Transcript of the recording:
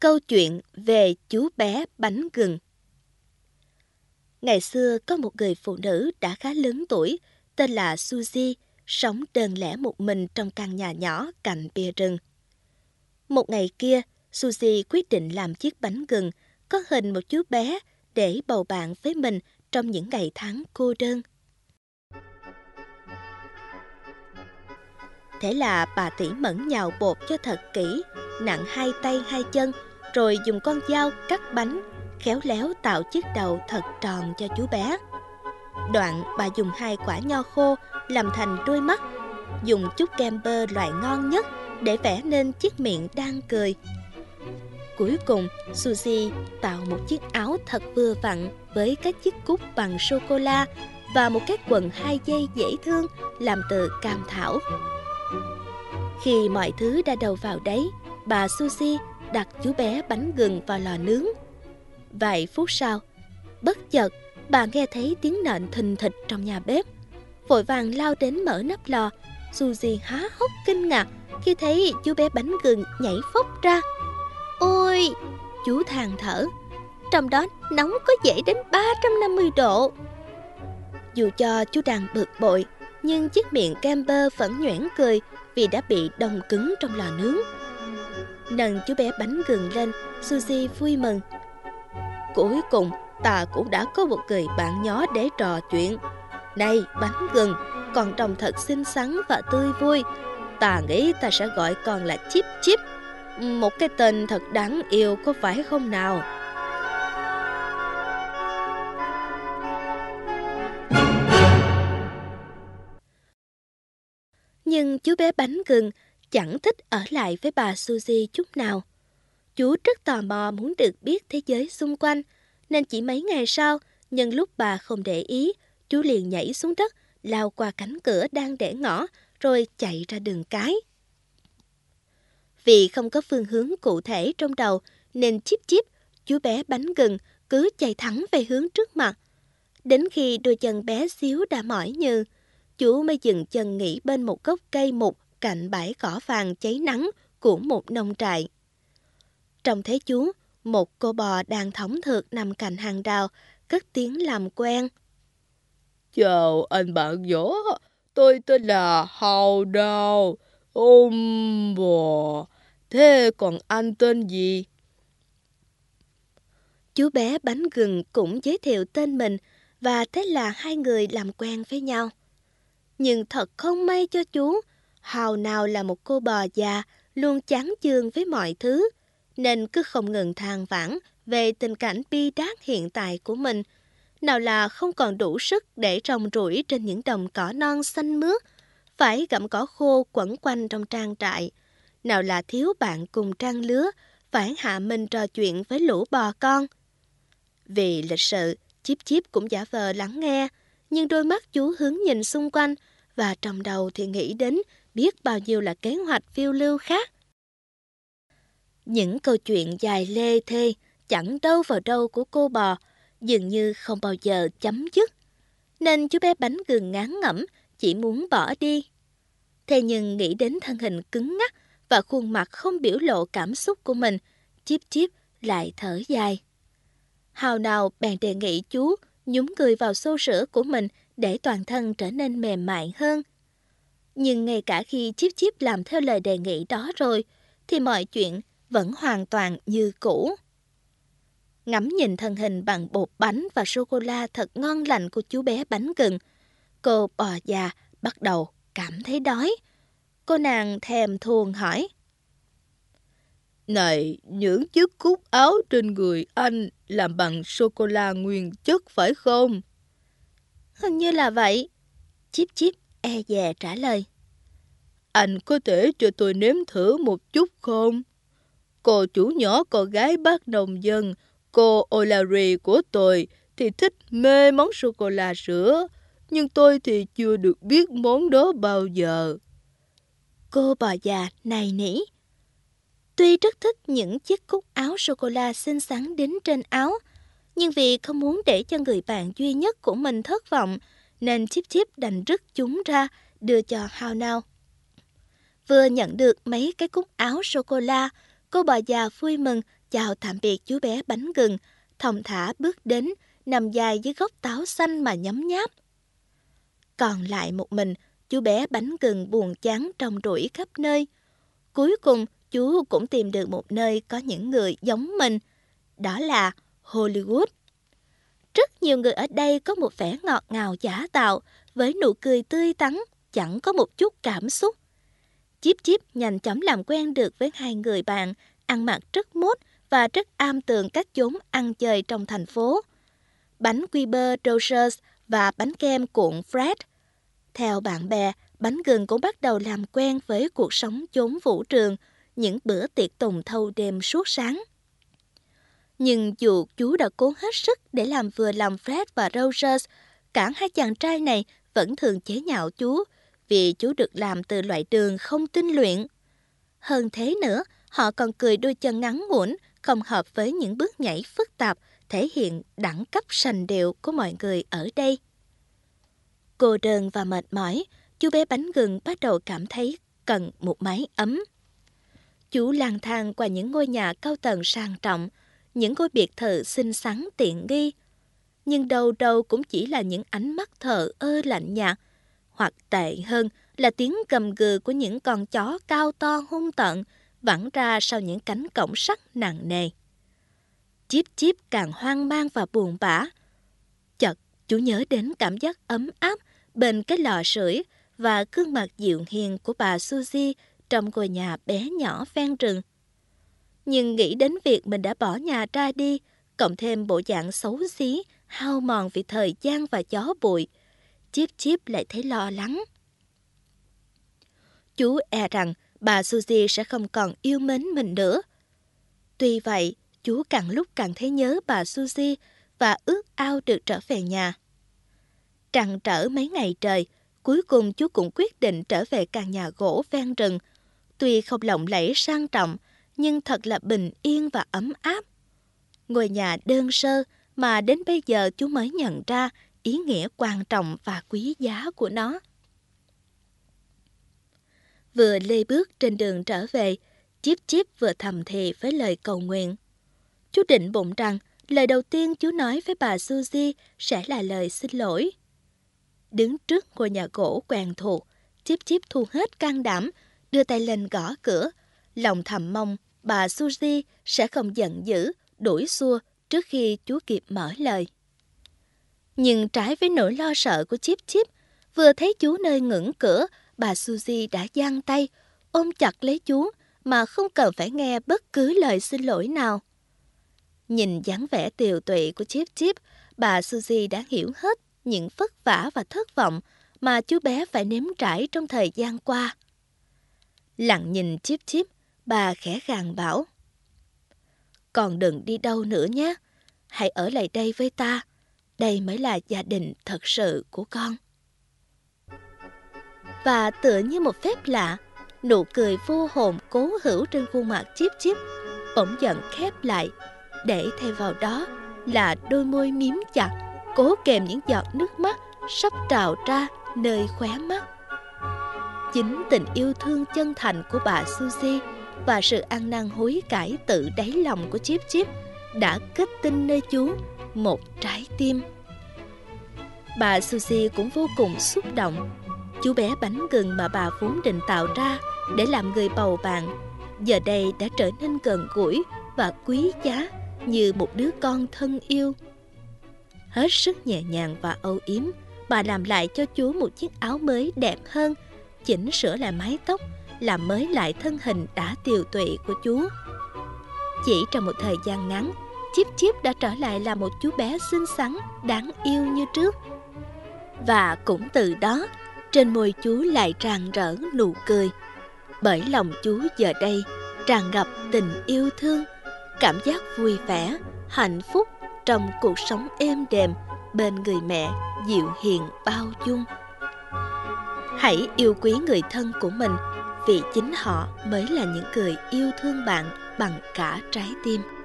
Câu chuyện về chú bé bánh gừng. Ngày xưa có một người phụ nữ đã khá lớn tuổi, tên là Suzy, sống đơn lẻ một mình trong căn nhà nhỏ cạnh bìa rừng. Một ngày kia, Suzy quyết định làm chiếc bánh gừng có hình một chú bé để bầu bạn với mình trong những ngày tháng cô đơn. Thế là bà tỉ mẩn nhào bột cho thật kỹ, nặn 2 tay 2 chân, rồi dùng con dao cắt bánh, khéo léo tạo chiếc đầu thật tròn cho chú bé. Đoạn bà dùng 2 quả nho khô làm thành đôi mắt, dùng chút kem bơ loại ngon nhất để vẽ nên chiếc miệng đang cười. Cuối cùng, Suzy tạo một chiếc áo thật vừa vặn với các chiếc cúc bằng sô-cô-la và một cái quần 2 dây dễ thương làm từ cam thảo. Khi mọi thứ đã đầu vào đấy, bà Suzy đặt chú bé bánh gừng vào lò nướng. Vài phút sau, bất chợt bà nghe thấy tiếng nện thình thịch trong nhà bếp. Vội vàng lao đến mở nắp lò. Suzy há hốc kinh ngạc khi thấy chú bé bánh gừng nhảy phốc ra. Ôi, chú than thở, trong đó nóng có dễ đến 350 độ. Dù cho chú đang bực bội, nhưng chiếc miệng kem bơ vẫn nhoẻn cười vì đã bị đông cứng trong lò nướng. Nâng chú bé bánh gừng lên, Suzy vui mừng. Cuối cùng, ta cũng đã có một người bạn nhỏ để trò chuyện. Này, bánh gừng, con trông thật xinh xắn và tươi vui. Ta nghĩ ta sẽ gọi con là Chip Chip. Một cái tên thật đáng yêu, có phải không nào? Nhưng chú bé bánh gừng chẳng thích ở lại với bà Suzy chút nào. Chú rất tò mò muốn được biết thế giới xung quanh, nên chỉ mấy ngày sau, nhân lúc bà không để ý, chú liền nhảy xuống đất, lao qua cánh cửa đang để ngỏ, rồi chạy ra đường cái. Vì không có phương hướng cụ thể trong đầu, nên Chip Chip, chú bé bánh gừng, cứ chạy thẳng về hướng trước mặt. Đến khi đôi chân bé xíu đã mỏi nhừ, chú mới dừng chân nghỉ bên một gốc cây mục cạnh bãi cỏ vàng cháy nắng của một nông trại. Trông thấy chú, một cô bò đang thõng thượt nằm cạnh hàng rào, cất tiếng làm quen. Chào anh bạn nhỏ, tôi tên là Hào Đào. Bò, thế còn anh tên gì? Chú bé bánh gừng cũng giới thiệu tên mình, và thế là hai người làm quen với nhau. Nhưng thật không may cho chú, Hào nào là một cô bò già, luôn chán chường với mọi thứ, nên cứ không ngừng than vãn về tình cảnh bi đát hiện tại của mình. Nào là không còn đủ sức để trồng rủi trên những đồng cỏ non xanh mướt, phải gặm cỏ khô quẩn quanh trong trang trại. Nào là thiếu bạn cùng trang lứa, phải hạ mình trò chuyện với lũ bò con. Vì lịch sự, Chip Chip cũng giả vờ lắng nghe, nhưng đôi mắt chú hướng nhìn xung quanh, và trong đầu thì nghĩ đến biết bao nhiêu là kế hoạch phiêu lưu khác. Những câu chuyện dài lê thê, chẳng đâu vào đâu của cô bò, dường như không bao giờ chấm dứt. Nên chú bé bánh gừng ngán ngẩm, chỉ muốn bỏ đi. Thế nhưng nghĩ đến thân hình cứng ngắc và khuôn mặt không biểu lộ cảm xúc của mình, Chip Chip lại thở dài. Hào nào bèn đề nghị chú nhúng người vào xô sữa của mình để toàn thân trở nên mềm mại hơn. Nhưng ngay cả khi Chip Chip làm theo lời đề nghị đó rồi, thì mọi chuyện vẫn hoàn toàn như cũ. Ngắm nhìn thân hình bằng bột bánh và sô-cô-la thật ngon lành của chú bé bánh gừng, cô bò già bắt đầu cảm thấy đói. Cô nàng thèm thuồng hỏi. Này, những chiếc cúc áo trên người anh làm bằng sô-cô-la nguyên chất phải không? Hình như là vậy. Chip Chip e dè trả lời. Anh có thể cho tôi nếm thử một chút không? Cô chủ nhỏ con gái bác nông dân, cô O'Larry của tôi thì thích mê món sô-cô-la sữa, nhưng tôi thì chưa được biết món đó bao giờ. Cô bò già nài nỉ. Tuy rất thích những chiếc cúc áo sô-cô-la xinh xắn đến trên áo, nhưng vì không muốn để cho người bạn duy nhất của mình thất vọng, nên Chip Chip đành rứt chúng ra, đưa cho Hao Nao. Vừa nhận được mấy cái cúc áo sô-cô-la, cô bà già vui mừng, chào tạm biệt chú bé bánh gừng, thong thả bước đến, nằm dài dưới gốc táo xanh mà nhấm nháp. Còn lại một mình, chú bé bánh gừng buồn chán trông rủi khắp nơi. Cuối cùng, chú cũng tìm được một nơi có những người giống mình. Đó là Hollywood. Rất nhiều người ở đây có một vẻ ngọt ngào giả tạo, với nụ cười tươi tắn, chẳng có một chút cảm xúc. Chip Chip nhanh chóng làm quen được với hai người bạn, ăn mặc rất mốt và rất am tường các chốn ăn chơi trong thành phố. Bánh quy bơ Rogers và bánh kem cuộn Fred. Theo bạn bè, bánh gừng cũng bắt đầu làm quen với cuộc sống chốn vũ trường, những bữa tiệc tùng thâu đêm suốt sáng. Nhưng dù chú đã cố hết sức để làm vừa lòng Fred và Rogers, cả hai chàng trai này vẫn thường chế nhạo chú vì chú được làm từ loại đường không tinh luyện. Hơn thế nữa, họ còn cười đôi chân ngắn ngủn, không hợp với những bước nhảy phức tạp, thể hiện đẳng cấp sành điệu của mọi người ở đây. Cô đơn và mệt mỏi, chú bé bánh gừng bắt đầu cảm thấy cần một mái ấm. Chú lang thang qua những ngôi nhà cao tầng sang trọng, những ngôi biệt thự xinh xắn tiện nghi. Nhưng đâu đâu cũng chỉ là những ánh mắt thờ ơ lạnh nhạt, hoặc tệ hơn là tiếng gầm gừ của những con chó cao to hung tợn vẳng ra sau những cánh cổng sắt nặng nề. Chip Chip càng hoang mang và buồn bã. Chợt, chú nhớ đến cảm giác ấm áp bên cái lò sưởi và gương mặt dịu hiền của bà Suzy trong ngôi nhà bé nhỏ ven rừng. Nhưng nghĩ đến việc mình đã bỏ nhà ra đi, cộng thêm bộ dạng xấu xí, hao mòn vì thời gian và gió bụi, Chip Chip lại thấy lo lắng. Chú e rằng bà Suzy sẽ không còn yêu mến mình nữa. Tuy vậy, chú càng lúc càng thấy nhớ bà Suzy và ước ao được trở về nhà. Trăn trở mấy ngày trời, cuối cùng chú cũng quyết định trở về căn nhà gỗ ven rừng. Tuy không lộng lẫy sang trọng, nhưng thật là bình yên và ấm áp. Ngôi nhà đơn sơ mà đến bây giờ chú mới nhận ra ý nghĩa quan trọng và quý giá của nó. Vừa lê bước trên đường trở về, Chip Chip vừa thầm thì với lời cầu nguyện. Chú định bụng rằng lời đầu tiên chú nói với bà Suzy sẽ là lời xin lỗi. Đứng trước ngôi nhà gỗ quen thuộc, Chip Chip thu hết can đảm, đưa tay lên gõ cửa, lòng thầm mong bà Suzy sẽ không giận dữ, đuổi xua trước khi chú kịp mở lời. Nhưng trái với nỗi lo sợ của Chip Chip, vừa thấy chú nơi ngưỡng cửa, bà Suzy đã giang tay, ôm chặt lấy chú mà không cần phải nghe bất cứ lời xin lỗi nào. Nhìn dáng vẻ tiều tụy của Chip Chip, bà Suzy đã hiểu hết những vất vả và thất vọng mà chú bé phải nếm trải trong thời gian qua. Lặng nhìn Chip Chip, bà khẽ gàn bảo: "Con đừng đi đâu nữa nhé, hãy ở lại đây với ta, đây mới là gia đình thật sự của con." Và tựa như một phép lạ, nụ cười vô hồn cố hữu trên khuôn mặt Chip Chip bỗng dần khép lại, để thay vào đó là đôi môi miếm chặt, cố kềm những giọt nước mắt sắp trào ra nơi khóe mắt. Chính tình yêu thương chân thành của bà Suzy và sự ăn năn hối cải tự đáy lòng của Chip Chip đã kết tinh nơi chú một trái tim. Bà Suzy cũng vô cùng xúc động. Chú bé bánh gừng mà bà vốn định tạo ra để làm người bầu bạn, giờ đây đã trở nên gần gũi và quý giá như một đứa con thân yêu. Hết sức nhẹ nhàng và âu yếm, bà làm lại cho chú một chiếc áo mới đẹp hơn, chỉnh sửa lại mái tóc, làm mới lại thân hình đã tiều tụy của chú. Chỉ trong một thời gian ngắn, Chip Chip đã trở lại là một chú bé xinh xắn, đáng yêu như trước. Và cũng từ đó, trên môi chú lại tràn rỡ nụ cười, bởi lòng chú giờ đây tràn ngập tình yêu thương, cảm giác vui vẻ, hạnh phúc trong cuộc sống êm đềm bên người mẹ dịu hiền bao dung. Hãy yêu quý người thân của mình, vì chính họ mới là những người yêu thương bạn bằng cả trái tim.